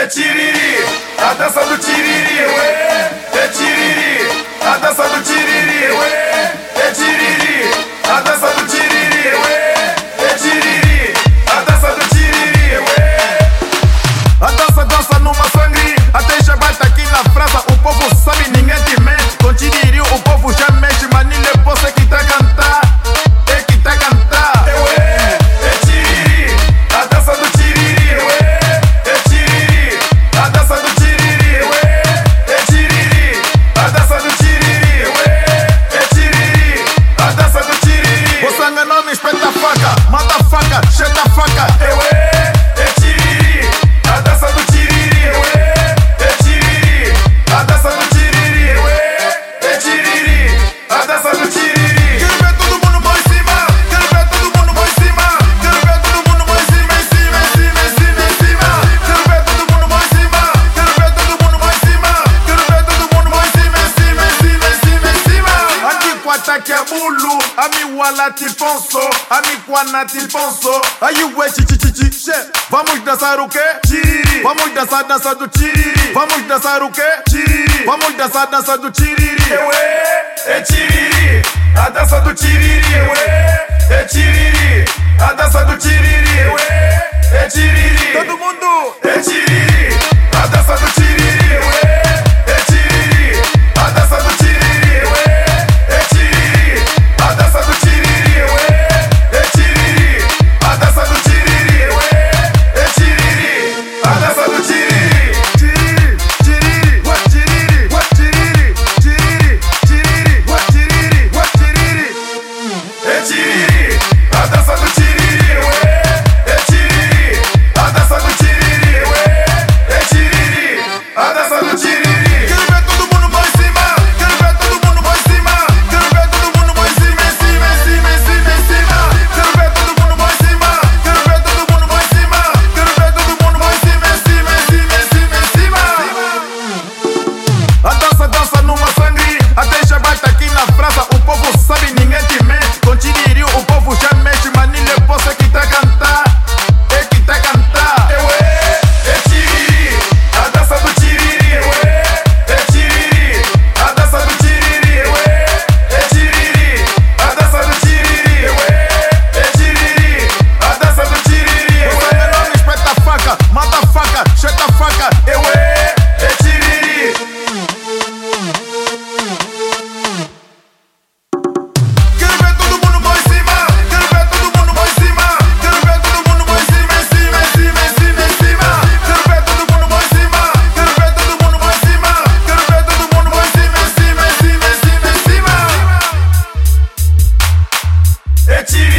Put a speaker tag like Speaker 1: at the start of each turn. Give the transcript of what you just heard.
Speaker 1: é tiriri, a dança do tiriri, é tiriri, a dança do tiriri, é tiriri, a dança do tiriri, é tiriri, a dança do tiriri, a dança dança numa sangue, até já bate aqui na França, o povo sabe, ninguém te mente, com tiriri o povo já mexe, mas nem depois é que tá a cantar, é que tá a cantar, é tiriri, a dança do tiriri, é tiriri, a dança do tiriri, é tiriri, a dança do tiriri, é tiriri, a dança do tiriri. O sangue não me espeta a faca, mata a faca, cheta a faca, é tiriri, a dança do tiriri, é tiriri, a dança do tiriri, é tiriri, a dança do tiriri. Quero ver todo mundo bom em cima, quero ver todo mundo bom em cima, quero ver todo mundo bom em cima, em cima, em cima, em cima, em cima. Quero ver todo mundo bom em cima, quero ver todo mundo bom em cima, quero ver todo mundo bom em cima, em cima, em cima, em cima, em cima. Aqui com ataque a bulu, a mi wala te ponso, a mi kwana te ponso. Aí o chichichichi, vamos dançar o quê? Tiriri. Vamos dançar dança do tiriri. Vamos dançar o quê? Tiriri. Vamos dançar dança do tiriri. É tiriri, a dança do tiriri. É tiriri, a dança do tiriri. É tiriri, todo mundo. É tiriri, a dança do tiriri. É tiriri, a dança do tiriri. É tiriri, a dança do tiriri. É tiriri, a dança do tiriri. É tiriri, a dança do tiriri. Tiriri, tiriri, what tiriri, what tiriri, tiriri, tiriri, what tiriri, what tiriri. É tiriri, a dança do tiriri. É tiriri, a dança do tiriri. É tiriri, a dança do tiriri. Quero ver todo mundo bom em cima, quero ver todo mundo bom em cima, quero ver todo mundo bom em cima, em cima, em cima, em cima, em cima. Quero ver todo mundo bom em cima, quero ver todo mundo bom em cima, quero ver todo mundo bom em cima, em cima, em cima, em cima, em cima. A dança dança numa sangue, até já bate aqui na França, o povo sabe, ninguém te mente. Com tiriri o povo já mexe, mas nem depois é que tá a cantar, é que tá a cantar. É tiriri, a dança do tiriri. É tiriri, a dança do tiriri. É tiriri, a dança do tiriri. É tiriri, a dança do tiriri. O sangue não me espeta a faca, mata a faca, cheta a faca. É tiriri. Quero ver todo mundo bom em cima, quero ver todo mundo bom em cima, quero ver todo mundo bom em cima, em cima, em cima, em cima, em cima. Quero ver todo mundo bom em cima, quero ver todo mundo bom em cima, quero ver todo mundo bom em cima, em cima, em cima, em cima, em cima. É tiriri.